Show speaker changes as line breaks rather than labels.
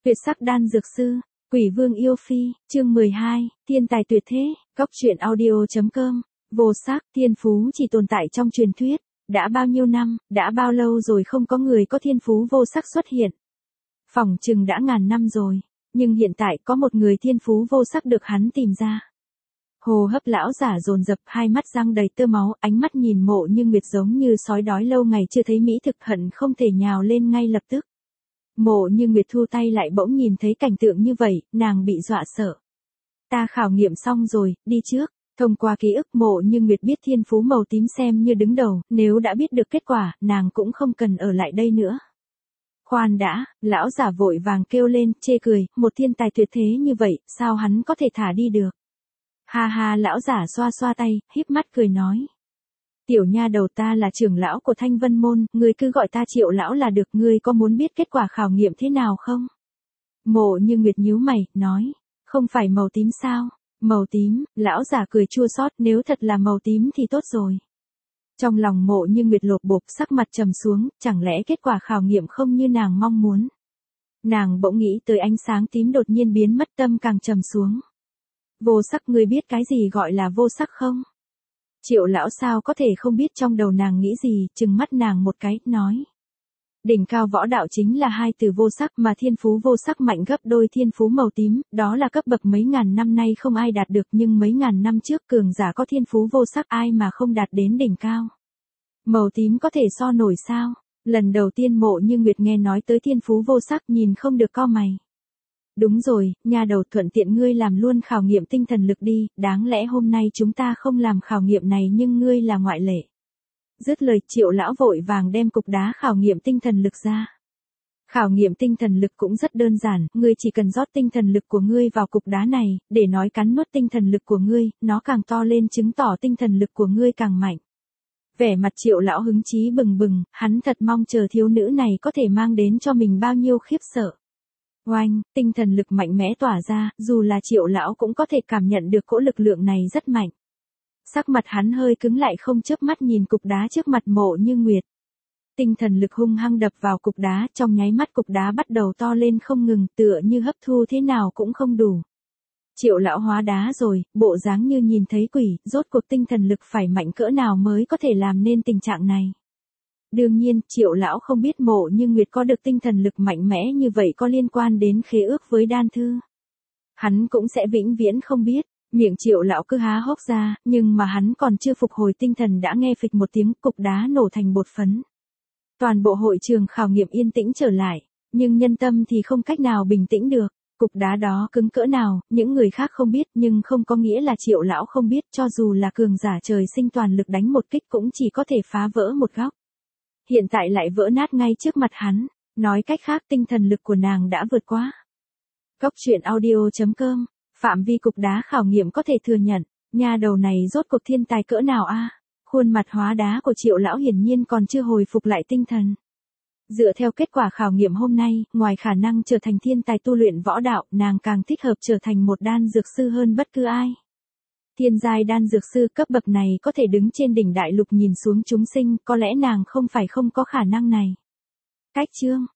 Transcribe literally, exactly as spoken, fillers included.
Tuyệt sắc đan dược sư, Quỷ Vương yêu phi, chương mười hai, thiên tài tuyệt thế, góc truyện audio.com, vô sắc, thiên phú chỉ tồn tại trong truyền thuyết, đã bao nhiêu năm, đã bao lâu rồi không có người có thiên phú vô sắc xuất hiện. Phỏng chừng đã ngàn năm rồi, nhưng hiện tại có một người thiên phú vô sắc được hắn tìm ra. Hồ hấp lão giả dồn dập, hai mắt răng đầy tơ máu, ánh mắt nhìn Mộ Như Nguyệt giống như sói đói lâu ngày chưa thấy mỹ thực, hận không thể nhào lên ngay lập tức. Mộ Như Nguyệt thu tay lại, bỗng nhìn thấy cảnh tượng như vậy, nàng bị dọa sợ. Ta khảo nghiệm xong rồi, đi trước. Thông qua ký ức, Mộ Như Nguyệt biết thiên phú màu tím xem như đứng đầu, nếu đã biết được kết quả, nàng cũng không cần ở lại đây nữa. Khoan đã, lão giả vội vàng kêu lên, chê cười, một thiên tài tuyệt thế như vậy, sao hắn có thể thả đi được. Ha ha, lão giả xoa xoa tay, híp mắt cười nói. Tiểu nha đầu, ta là trưởng lão của Thanh Vân Môn, ngươi cứ gọi ta Triệu lão là được, ngươi có muốn biết kết quả khảo nghiệm thế nào không? Mộ Như Nguyệt nhíu mày, nói, không phải màu tím sao? Màu tím, lão giả cười chua xót, nếu thật là màu tím thì tốt rồi. Trong lòng Mộ Như Nguyệt lột bột, sắc mặt trầm xuống, chẳng lẽ kết quả khảo nghiệm không như nàng mong muốn? Nàng bỗng nghĩ tới ánh sáng tím đột nhiên biến mất, tâm càng trầm xuống. Vô sắc, ngươi biết cái gì gọi là vô sắc không? Triệu lão sao có thể không biết trong đầu nàng nghĩ gì, trừng mắt nàng một cái, nói. Đỉnh cao võ đạo chính là hai từ vô sắc, mà thiên phú vô sắc mạnh gấp đôi thiên phú màu tím, đó là cấp bậc mấy ngàn năm nay không ai đạt được, nhưng mấy ngàn năm trước cường giả có thiên phú vô sắc ai mà không đạt đến đỉnh cao. Màu tím có thể so nổi sao? Lần đầu tiên Mộ Như Nguyệt nghe nói tới thiên phú vô sắc, nhìn không được cau mày. Đúng rồi, nha đầu, thuận tiện ngươi làm luôn khảo nghiệm tinh thần lực đi, đáng lẽ hôm nay chúng ta không làm khảo nghiệm này nhưng ngươi là ngoại lệ. Dứt lời, Triệu lão vội vàng đem cục đá khảo nghiệm tinh thần lực ra. Khảo nghiệm tinh thần lực cũng rất đơn giản, ngươi chỉ cần rót tinh thần lực của ngươi vào cục đá này, để nói cắn nuốt tinh thần lực của ngươi, nó càng to lên chứng tỏ tinh thần lực của ngươi càng mạnh. Vẻ mặt Triệu lão hứng chí bừng bừng, hắn thật mong chờ thiếu nữ này có thể mang đến cho mình bao nhiêu khiếp sợ. Oanh, tinh thần lực mạnh mẽ tỏa ra, dù là Triệu lão cũng có thể cảm nhận được cỗ lực lượng này rất mạnh. Sắc mặt hắn hơi cứng lại, không chớp mắt nhìn cục đá trước mặt Mộ Như Nguyệt. Tinh thần lực hung hăng đập vào cục đá, trong nháy mắt cục đá bắt đầu to lên không ngừng, tựa như hấp thu thế nào cũng không đủ. Triệu lão hóa đá rồi, bộ dáng như nhìn thấy quỷ, rốt cuộc tinh thần lực phải mạnh cỡ nào mới có thể làm nên tình trạng này. Đương nhiên, Triệu lão không biết Mộ Như Nguyệt có được tinh thần lực mạnh mẽ như vậy có liên quan đến khế ước với đan thư. Hắn cũng sẽ vĩnh viễn không biết. Miệng Triệu lão cứ há hốc ra, nhưng mà hắn còn chưa phục hồi tinh thần đã nghe phịch một tiếng, cục đá nổ thành bột phấn. Toàn bộ hội trường khảo nghiệm yên tĩnh trở lại, nhưng nhân tâm thì không cách nào bình tĩnh được. Cục đá đó cứng cỡ nào, những người khác không biết, nhưng không có nghĩa là Triệu lão không biết, cho dù là cường giả trời sinh toàn lực đánh một kích cũng chỉ có thể phá vỡ một góc. Hiện tại lại vỡ nát ngay trước mặt hắn, nói cách khác tinh thần lực của nàng đã vượt quá. Góc truyện audio.com, phạm vi cục đá khảo nghiệm có thể thừa nhận, nha đầu này rốt cuộc thiên tài cỡ nào a? Khuôn mặt hóa đá của Triệu lão hiển nhiên còn chưa hồi phục lại tinh thần. Dựa theo kết quả khảo nghiệm hôm nay, ngoài khả năng trở thành thiên tài tu luyện võ đạo, nàng càng thích hợp trở thành một đan dược sư hơn bất cứ ai. Thiên giai đan dược sư cấp bậc này có thể đứng trên đỉnh đại lục nhìn xuống chúng sinh, có lẽ nàng không phải không có khả năng này. Cách chương,